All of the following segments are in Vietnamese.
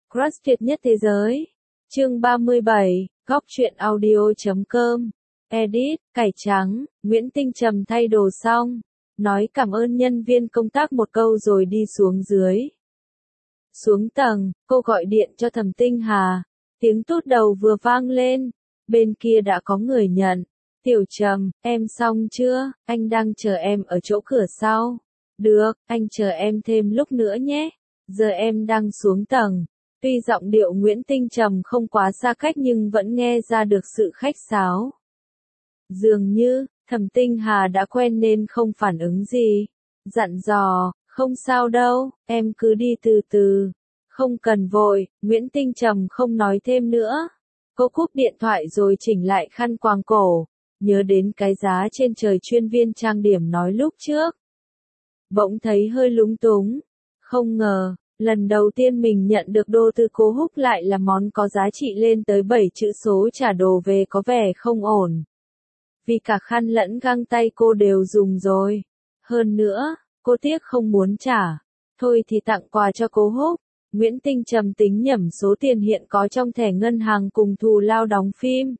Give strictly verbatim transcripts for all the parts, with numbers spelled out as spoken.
Crush tuyệt nhất thế giới. Chương ba mươi bảy, góc truyện audio chấm com. Edit, cải trắng, Nguyễn Tinh Trầm thay đồ xong, nói cảm ơn nhân viên công tác một câu rồi đi xuống dưới. Xuống tầng, cô gọi điện cho Thẩm Tinh Hà, tiếng tút đầu vừa vang lên, bên kia đã có người nhận. Tiểu Trầm, em xong chưa, anh đang chờ em ở chỗ cửa sau. Được, anh chờ em thêm lúc nữa nhé, giờ em đang xuống tầng. Tuy giọng điệu Nguyễn Tinh Trầm không quá xa cách nhưng vẫn nghe ra được sự khách sáo. Dường như, Thẩm Tinh Hà đã quen nên không phản ứng gì. Dặn dò, không sao đâu, em cứ đi từ từ. Không cần vội, Nguyễn Tinh Trầm không nói thêm nữa. Cô cúp điện thoại rồi chỉnh lại khăn quàng cổ, nhớ đến cái giá trên trời chuyên viên trang điểm nói lúc trước. Bỗng thấy hơi lúng túng, không ngờ, lần đầu tiên mình nhận được đô từ cô Húc lại là món có giá trị lên tới bảy chữ số, trả đồ về có vẻ không ổn. Vì cả khăn lẫn găng tay cô đều dùng rồi. Hơn nữa, cô tiếc không muốn trả. Thôi thì tặng quà cho cô Húc. Nguyễn Tinh Trầm tính nhẩm số tiền hiện có trong thẻ ngân hàng cùng thù lao đóng phim.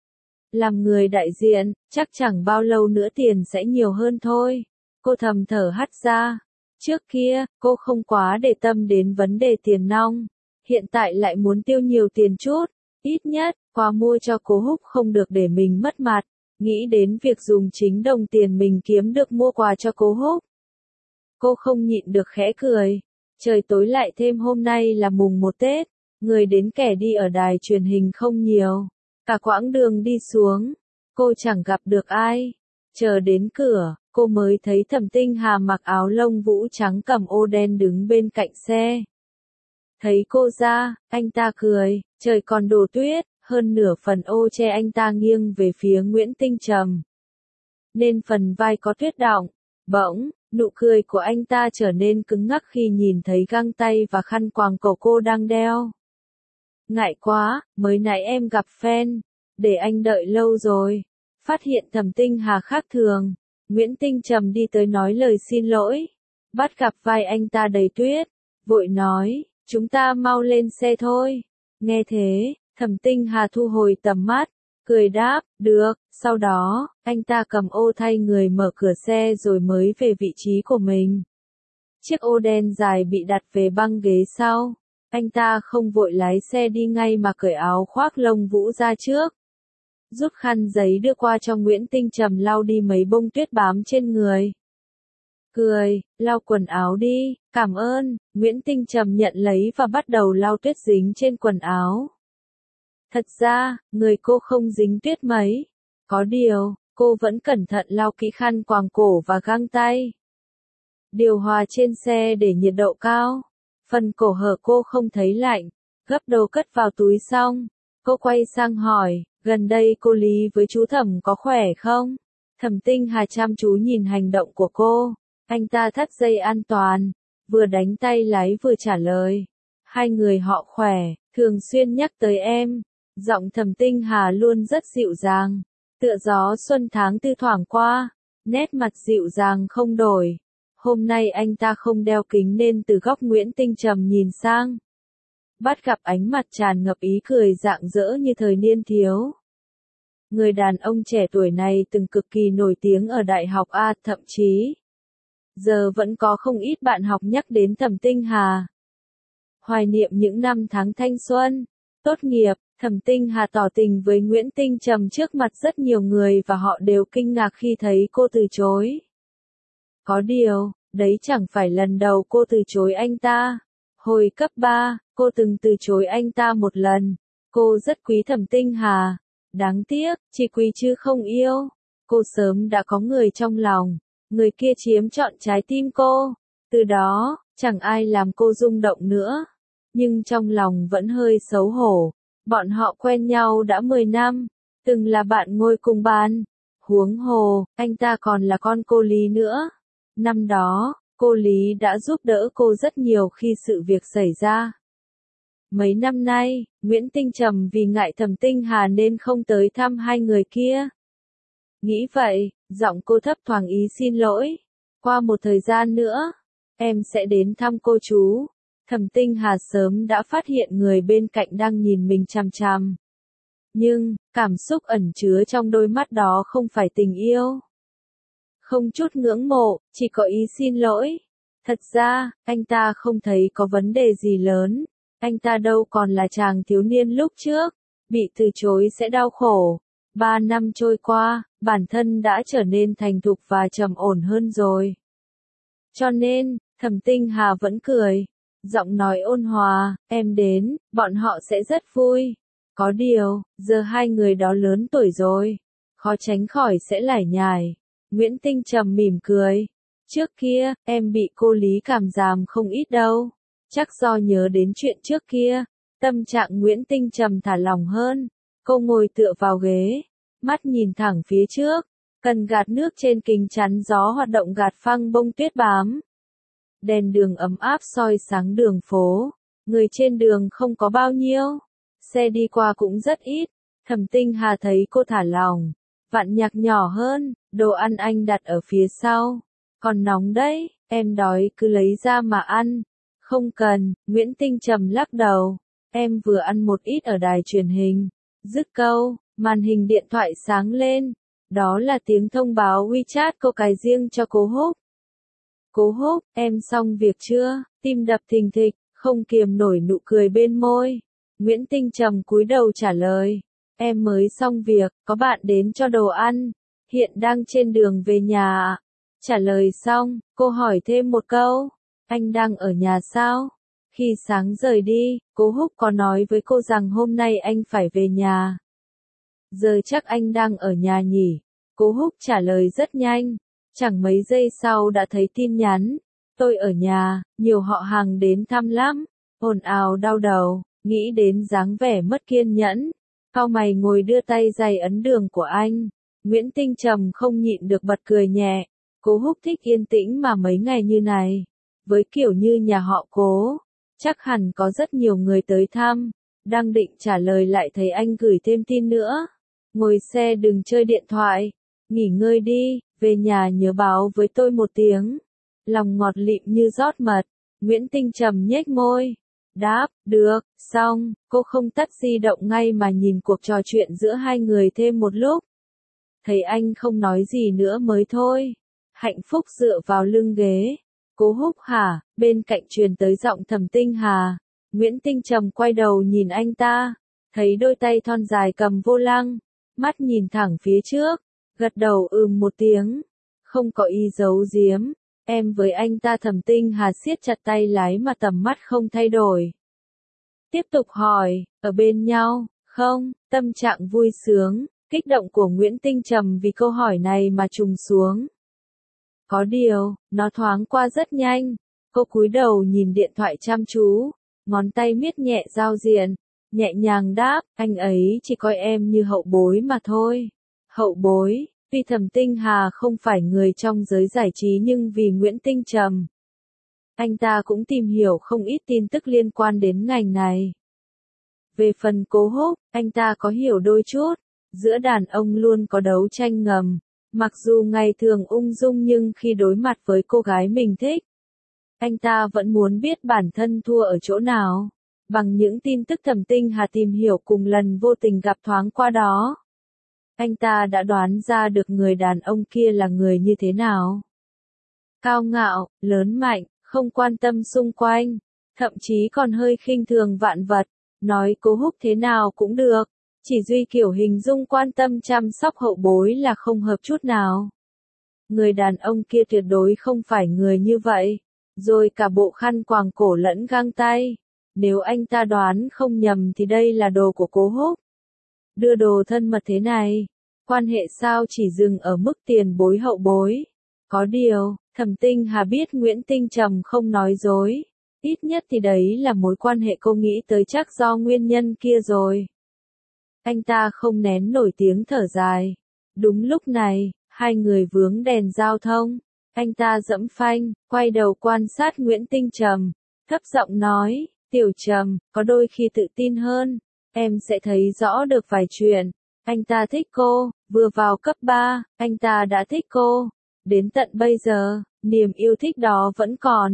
Làm người đại diện, chắc chẳng bao lâu nữa tiền sẽ nhiều hơn thôi. Cô thầm thở hắt ra. Trước kia, cô không quá để tâm đến vấn đề tiền nong. Hiện tại lại muốn tiêu nhiều tiền chút. Ít nhất, quà mua cho cô Húc không được để mình mất mặt. Nghĩ đến việc dùng chính đồng tiền mình kiếm được mua quà cho cô Húc. Cô không nhịn được khẽ cười. Trời tối lại thêm, hôm nay là mùng một Tết. Người đến kẻ đi ở đài truyền hình không nhiều. Cả quãng đường đi xuống, cô chẳng gặp được ai. Chờ đến cửa, cô mới thấy Thẩm Tinh Hà mặc áo lông vũ trắng cầm ô đen đứng bên cạnh xe. Thấy cô ra, anh ta cười, trời còn đổ tuyết, hơn nửa phần ô che anh ta nghiêng về phía Nguyễn Tinh Trầm. Nên phần vai có tuyết đọng. Bỗng, nụ cười của anh ta trở nên cứng ngắc khi nhìn thấy găng tay và khăn quàng cổ cô đang đeo. Ngại quá, mới nãy em gặp fan, để anh đợi lâu rồi. Phát hiện Thẩm Tinh Hà khác thường, Nguyễn Tinh Trầm đi tới nói lời xin lỗi. Bắt gặp vai anh ta đầy tuyết, vội nói, chúng ta mau lên xe thôi. Nghe thế, Thẩm Tinh Hà thu hồi tầm mắt, cười đáp, được. Sau đó, anh ta cầm ô thay người mở cửa xe rồi mới về vị trí của mình. Chiếc ô đen dài bị đặt về băng ghế sau. Anh ta không vội lái xe đi ngay mà cởi áo khoác lông vũ ra trước. Rút khăn giấy đưa qua cho Nguyễn Tinh Trầm lau đi mấy bông tuyết bám trên người. Cười, lau quần áo đi, cảm ơn. Nguyễn Tinh Trầm nhận lấy và bắt đầu lau tuyết dính trên quần áo. Thật ra, người cô không dính tuyết mấy. Có điều, cô vẫn cẩn thận lau kỹ khăn quàng cổ và găng tay. Điều hòa trên xe để nhiệt độ cao. Phần cổ hở cô không thấy lạnh. Gấp đồ cất vào túi xong, cô quay sang hỏi, gần đây cô Lý với chú Thẩm có khỏe không? Thẩm Tinh Hà chăm chú nhìn hành động của cô. Anh ta thắt dây an toàn, vừa đánh tay lái vừa trả lời. Hai người họ khỏe, thường xuyên nhắc tới em. Giọng Thẩm Tinh Hà luôn rất dịu dàng, tựa gió xuân tháng tư thoảng qua, nét mặt dịu dàng không đổi. Hôm nay anh ta không đeo kính nên từ góc Nguyễn Tinh Trầm nhìn sang, bắt gặp ánh mặt tràn ngập ý cười rạng rỡ như thời niên thiếu. Người đàn ông trẻ tuổi này từng cực kỳ nổi tiếng ở đại học A, thậm chí giờ vẫn có không ít bạn học nhắc đến Thẩm Tinh Hà. Hoài niệm những năm tháng thanh xuân, tốt nghiệp, Thẩm Tinh Hà tỏ tình với Nguyễn Tinh Trầm trước mặt rất nhiều người và họ đều kinh ngạc khi thấy cô từ chối. Có điều, đấy chẳng phải lần đầu cô từ chối anh ta. Hồi cấp ba, cô từng từ chối anh ta một lần. Cô rất quý Thẩm Tinh Hà. Đáng tiếc, chỉ quý chứ không yêu. Cô sớm đã có người trong lòng. Người kia chiếm trọn trái tim cô. Từ đó, chẳng ai làm cô rung động nữa. Nhưng trong lòng vẫn hơi xấu hổ. Bọn họ quen nhau đã mười năm. Từng là bạn ngồi cùng bàn. Huống hồ, anh ta còn là con cô Lý nữa. Năm đó, cô Lý đã giúp đỡ cô rất nhiều khi sự việc xảy ra. Mấy năm nay, Nguyễn Tinh Trầm vì ngại Thẩm Tinh Hà nên không tới thăm hai người kia. Nghĩ vậy, giọng cô thấp thoáng ý xin lỗi. Qua một thời gian nữa, em sẽ đến thăm cô chú. Thẩm Tinh Hà sớm đã phát hiện người bên cạnh đang nhìn mình chằm chằm. Nhưng, cảm xúc ẩn chứa trong đôi mắt đó không phải tình yêu. Không chút ngưỡng mộ, chỉ có ý xin lỗi. Thật ra, anh ta không thấy có vấn đề gì lớn. Anh ta đâu còn là chàng thiếu niên lúc trước. Bị từ chối sẽ đau khổ. Ba năm trôi qua, bản thân đã trở nên thành thục và trầm ổn hơn rồi. Cho nên, Thẩm Tinh Hà vẫn cười. Giọng nói ôn hòa, em đến, bọn họ sẽ rất vui. Có điều, giờ hai người đó lớn tuổi rồi. Khó tránh khỏi sẽ lải nhải. Nguyễn Tinh Trầm mỉm cười. Trước kia, em bị cô Lý cảm giảm không ít đâu. Chắc do nhớ đến chuyện trước kia. Tâm trạng Nguyễn Tinh Trầm thả lỏng hơn. Cô ngồi tựa vào ghế. Mắt nhìn thẳng phía trước. Cần gạt nước trên kính chắn gió hoạt động gạt phăng bông tuyết bám. Đèn đường ấm áp soi sáng đường phố. Người trên đường không có bao nhiêu. Xe đi qua cũng rất ít. Thẩm Tinh Hà thấy cô thả lỏng. Vạn nhạc nhỏ hơn. Đồ ăn anh đặt ở phía sau. Còn nóng đấy, em đói cứ lấy ra mà ăn. Không cần, Nguyễn Tinh Trầm lắc đầu. Em vừa ăn một ít ở đài truyền hình. Dứt câu, màn hình điện thoại sáng lên. Đó là tiếng thông báo WeChat cô cái riêng cho cô Húc. Cô Húc, em xong việc chưa? Tim đập thình thịch, không kiềm nổi nụ cười bên môi. Nguyễn Tinh Trầm cúi đầu trả lời. Em mới xong việc, có bạn đến cho đồ ăn. Hiện đang trên đường về nhà ạ. Trả lời xong, cô hỏi thêm một câu. Anh đang ở nhà sao? Khi sáng rời đi, cô Húc có nói với cô rằng hôm nay anh phải về nhà. Giờ chắc anh đang ở nhà nhỉ? Cô Húc trả lời rất nhanh. Chẳng mấy giây sau đã thấy tin nhắn. Tôi ở nhà, nhiều họ hàng đến thăm lắm. Ồn ào đau đầu, nghĩ đến dáng vẻ mất kiên nhẫn. Cau mày ngồi đưa tay giày ấn đường của anh. Nguyễn Tinh Trầm không nhịn được bật cười nhẹ. Cô Húc thích yên tĩnh mà mấy ngày như này. Với kiểu như nhà họ Cố, chắc hẳn có rất nhiều người tới thăm. Đang định trả lời lại thấy anh gửi thêm tin nữa. Ngồi xe đừng chơi điện thoại. Nghỉ ngơi đi, về nhà nhớ báo với tôi một tiếng. Lòng ngọt lịm như rót mật. Nguyễn Tinh Trầm nhếch môi. Đáp, được, xong, cô không tắt di động ngay mà nhìn cuộc trò chuyện giữa hai người thêm một lúc. Thấy anh không nói gì nữa mới thôi. Hạnh Phúc dựa vào lưng ghế. Cô Húc hả, bên cạnh truyền tới giọng Thẩm Tinh Hà. Nguyễn Tinh Trầm quay đầu nhìn anh ta. Thấy đôi tay thon dài cầm vô lăng. Mắt nhìn thẳng phía trước. Gật đầu ừm một tiếng. Không có ý giấu giếm. Em với anh ta Thẩm Tinh Hà siết chặt tay lái mà tầm mắt không thay đổi. Tiếp tục hỏi, ở bên nhau, không, tâm trạng vui sướng, kích động của Nguyễn Tinh Trầm vì câu hỏi này mà trùng xuống. Có điều, nó thoáng qua rất nhanh. Cô cúi đầu nhìn điện thoại chăm chú, ngón tay miết nhẹ giao diện, nhẹ nhàng đáp, anh ấy chỉ coi em như hậu bối mà thôi. Hậu bối, vì Thẩm Tinh Hà không phải người trong giới giải trí nhưng vì Nguyễn Tinh Trầm. Anh ta cũng tìm hiểu không ít tin tức liên quan đến ngành này. Về phần Cố Húc, anh ta có hiểu đôi chút. Giữa đàn ông luôn có đấu tranh ngầm. Mặc dù ngày thường ung dung nhưng khi đối mặt với cô gái mình thích, anh ta vẫn muốn biết bản thân thua ở chỗ nào. Bằng những tin tức Thẩm Tinh Hà tìm hiểu cùng lần vô tình gặp thoáng qua đó, anh ta đã đoán ra được người đàn ông kia là người như thế nào. Cao ngạo, lớn mạnh, không quan tâm xung quanh, thậm chí còn hơi khinh thường vạn vật, nói Cố Húc thế nào cũng được, chỉ duy kiểu hình dung quan tâm chăm sóc hậu bối là không hợp chút nào. Người đàn ông kia tuyệt đối không phải người như vậy, rồi cả bộ khăn quàng cổ lẫn găng tay. Nếu anh ta đoán không nhầm thì đây là đồ của Cố Húc. Đưa đồ thân mật thế này, quan hệ sao chỉ dừng ở mức tiền bối hậu bối. Có điều, Thẩm Tinh Hà biết Nguyễn Tinh Trầm không nói dối. Ít nhất thì đấy là mối quan hệ cô nghĩ tới chắc do nguyên nhân kia rồi. Anh ta không nén nổi tiếng thở dài. Đúng lúc này, hai người vướng đèn giao thông. Anh ta dẫm phanh, quay đầu quan sát Nguyễn Tinh Trầm. Thấp giọng nói, Tiểu Trầm, có đôi khi tự tin hơn. Em sẽ thấy rõ được vài chuyện. Anh ta thích cô, vừa vào cấp ba, anh ta đã thích cô. Đến tận bây giờ, niềm yêu thích đó vẫn còn.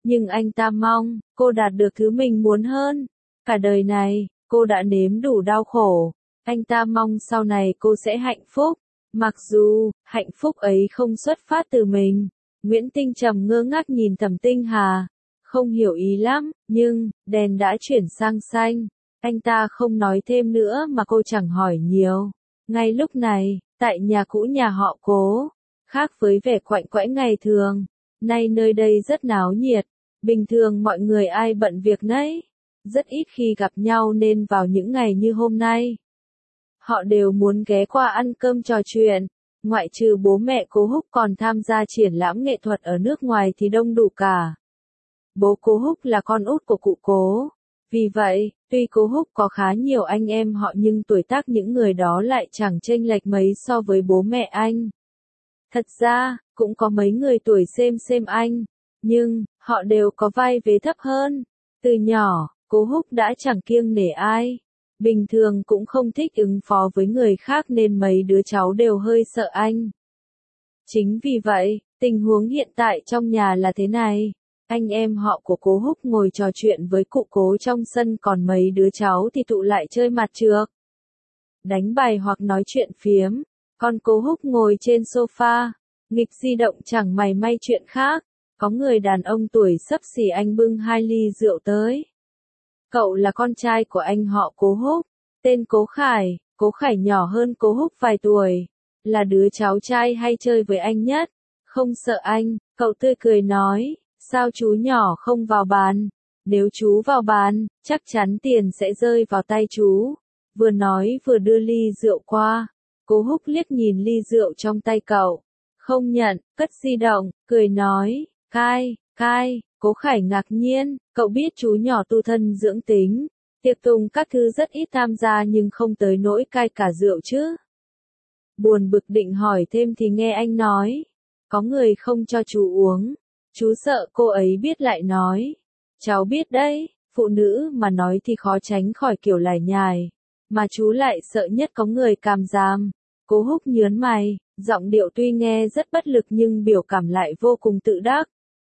Nhưng anh ta mong, cô đạt được thứ mình muốn hơn. Cả đời này, cô đã nếm đủ đau khổ. Anh ta mong sau này cô sẽ hạnh phúc. Mặc dù, hạnh phúc ấy không xuất phát từ mình. Nguyễn Tinh Trầm ngơ ngác nhìn Thẩm Tinh Hà. Không hiểu ý lắm, nhưng, đèn đã chuyển sang xanh. Anh ta không nói thêm nữa mà cô chẳng hỏi nhiều. Ngay lúc này, tại nhà cũ nhà họ Cố, khác với vẻ quạnh quẽ ngày thường, nay nơi đây rất náo nhiệt. Bình thường mọi người ai bận việc nấy, rất ít khi gặp nhau nên vào những ngày như hôm nay, họ đều muốn ghé qua ăn cơm trò chuyện. Ngoại trừ bố mẹ Cố Húc còn tham gia triển lãm nghệ thuật ở nước ngoài thì đông đủ cả. Bố Cố Húc là con út của cụ Cố. Vì vậy, tuy Cố Húc có khá nhiều anh em họ nhưng tuổi tác những người đó lại chẳng chênh lệch mấy so với bố mẹ anh. Thật ra, cũng có mấy người tuổi xem xem anh, nhưng, họ đều có vai vế thấp hơn. Từ nhỏ, Cố Húc đã chẳng kiêng nể ai. Bình thường cũng không thích ứng phó với người khác nên mấy đứa cháu đều hơi sợ anh. Chính vì vậy, tình huống hiện tại trong nhà là thế này. Anh em họ của Cố Húc ngồi trò chuyện với cụ Cố trong sân, còn mấy đứa cháu thì tụ lại chơi mặt trược, đánh bài hoặc nói chuyện phiếm. Còn Cố Húc ngồi trên sofa, nghịch di động chẳng mày may chuyện khác. Có người đàn ông tuổi xấp xỉ anh bưng hai ly rượu tới. Cậu là con trai của anh họ Cố Húc, tên Cố Khải. Cố Khải nhỏ hơn Cố Húc vài tuổi, là đứa cháu trai hay chơi với anh nhất. Không sợ anh, cậu tươi cười nói, sao chú nhỏ không vào bàn? Nếu chú vào bàn, chắc chắn tiền sẽ rơi vào tay chú. Vừa nói vừa đưa ly rượu qua. Cố Húc liếc nhìn ly rượu trong tay cậu, không nhận, cất di động, cười nói, cai, cai. Cố Khải ngạc nhiên, cậu biết chú nhỏ tu thân dưỡng tính, tiệc tùng các thứ rất ít tham gia nhưng không tới nỗi cai cả rượu chứ. Buồn bực định hỏi thêm thì nghe anh nói, có người không cho chú uống. Chú sợ cô ấy biết lại nói, cháu biết đấy, phụ nữ mà nói thì khó tránh khỏi kiểu lải nhải, mà chú lại sợ nhất có người càm ràm. Cố Húc nhớn mày, giọng điệu tuy nghe rất bất lực nhưng biểu cảm lại vô cùng tự đắc.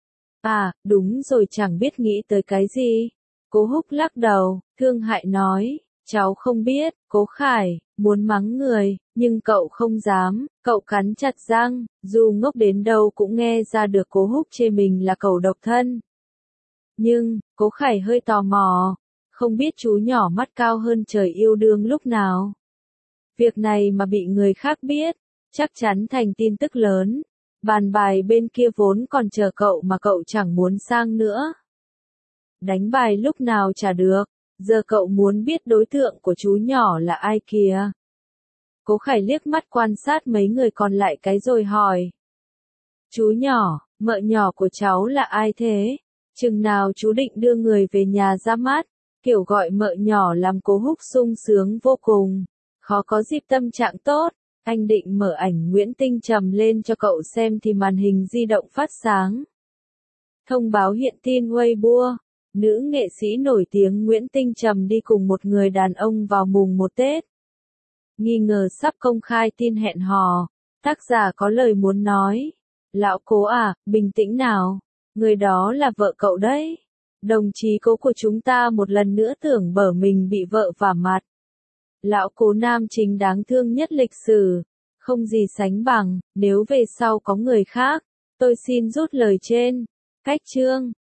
À, đúng rồi, chẳng biết nghĩ tới cái gì. Cố Húc lắc đầu, thương hại nói, cháu không biết. Cố Khải muốn mắng người, nhưng cậu không dám, cậu cắn chặt răng, dù ngốc đến đâu cũng nghe ra được Cố Húc chê mình là cẩu độc thân. Nhưng, Cố Khải hơi tò mò, không biết chú nhỏ mắt cao hơn trời yêu đương lúc nào. Việc này mà bị người khác biết, chắc chắn thành tin tức lớn. Bàn bài bên kia vốn còn chờ cậu mà cậu chẳng muốn sang nữa. Đánh bài lúc nào chả được, giờ cậu muốn biết đối tượng của chú nhỏ là ai kìa. Cố Khải liếc mắt quan sát mấy người còn lại cái rồi hỏi. Chú nhỏ, mợ nhỏ của cháu là ai thế? Chừng nào chú định đưa người về nhà ra mắt? Kiểu gọi mợ nhỏ làm Cố Húc sung sướng vô cùng, khó có dịp tâm trạng tốt. Anh định mở ảnh Nguyễn Tinh Trầm lên cho cậu xem thì màn hình di động phát sáng. Thông báo hiện tin Weibo, nữ nghệ sĩ nổi tiếng Nguyễn Tinh Trầm đi cùng một người đàn ông vào mùng một Tết. Nghi ngờ sắp công khai tin hẹn hò, tác giả có lời muốn nói. Lão Cố à, bình tĩnh nào, người đó là vợ cậu đấy. Đồng chí Cố của chúng ta một lần nữa tưởng bở mình bị vợ vả mặt. Lão Cố nam chính đáng thương nhất lịch sử, không gì sánh bằng. Nếu về sau có người khác, tôi xin rút lời trên. Cách chương